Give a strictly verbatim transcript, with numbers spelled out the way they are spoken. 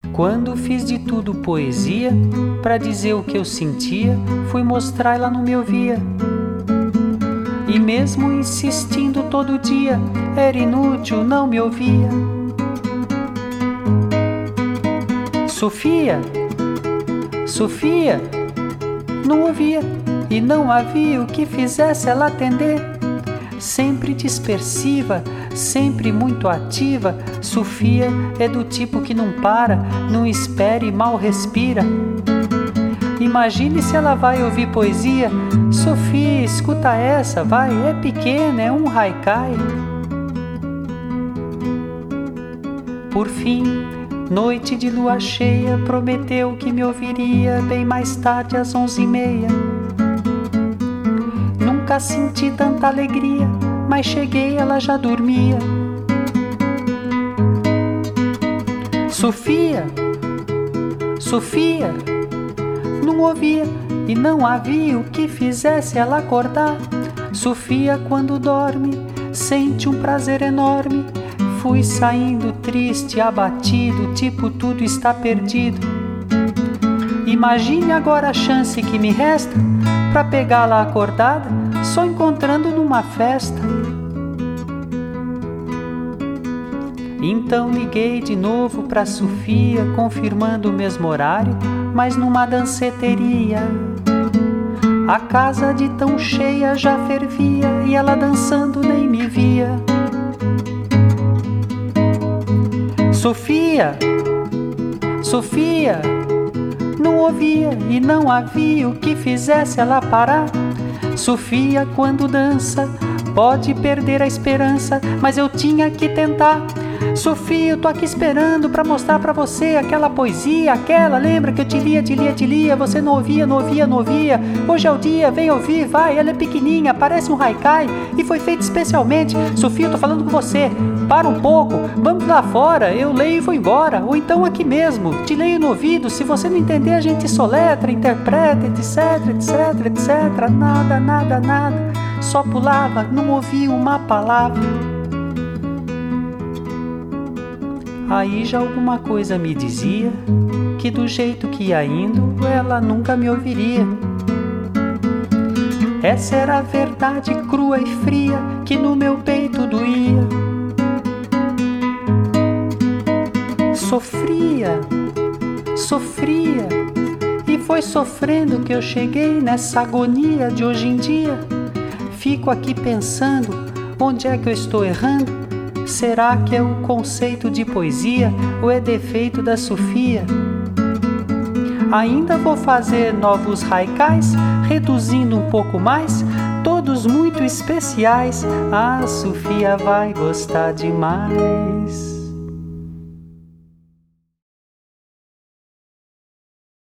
Quando fiz de tudo poesia, pra dizer o que eu sentia, fui mostrar, ela não me ouvia. E mesmo insistindo todo dia, era inútil, não me ouvia. Sofia, Sofia, não ouvia, e não havia o que fizesse ela atender. Sempre dispersiva, sempre muito ativa, Sofia é do tipo que não para, não espera e mal respira. Imagine se ela vai ouvir poesia. Sofia, escuta essa, vai, é pequena, é um haikai. Por fim, noite de lua cheia, prometeu que me ouviria bem mais tarde às onze e meia. Nunca senti tanta alegria, mas cheguei, ela já dormia. Sofia, Sofia, não ouvia e não havia o que fizesse ela acordar. Sofia, quando dorme, sente um prazer enorme. Fui saindo triste, abatido, tipo tudo está perdido. Imagine agora a chance que me resta pra pegá-la acordada, só encontrando numa festa. Então liguei de novo pra Sofia, confirmando o mesmo horário, mas numa danceteria. A casa de tão cheia já fervia e ela dançando nem me via. Sofia, Sofia, não ouvia e não havia o que fizesse ela parar. Sofia, quando dança, pode perder a esperança, mas eu tinha que tentar. Sofia, eu tô aqui esperando pra mostrar pra você aquela poesia, aquela, lembra que eu te lia, te lia, te lia, você não ouvia, não ouvia, não ouvia. Hoje é o dia, vem ouvir, vai, ela é pequenininha, parece um haikai e foi feita especialmente. Sofia, eu tô falando com você, para um pouco, vamos lá fora, eu leio e vou embora, ou então aqui mesmo, te leio no ouvido, se você não entender a gente soletra, interpreta, etc, etc, etc, nada, nada, nada, só pulava, não ouvia uma palavra. Aí já alguma coisa me dizia que do jeito que ia indo, ela nunca me ouviria. Essa era a verdade crua e fria que no meu peito doía. Sofria, sofria, e foi sofrendo que eu cheguei nessa agonia de hoje em dia. Fico aqui pensando, onde é que eu estou errando? Será que é o conceito de poesia ou é defeito da Sofia? Ainda vou fazer novos haikais, reduzindo um pouco mais, todos muito especiais. A Sofia vai gostar demais.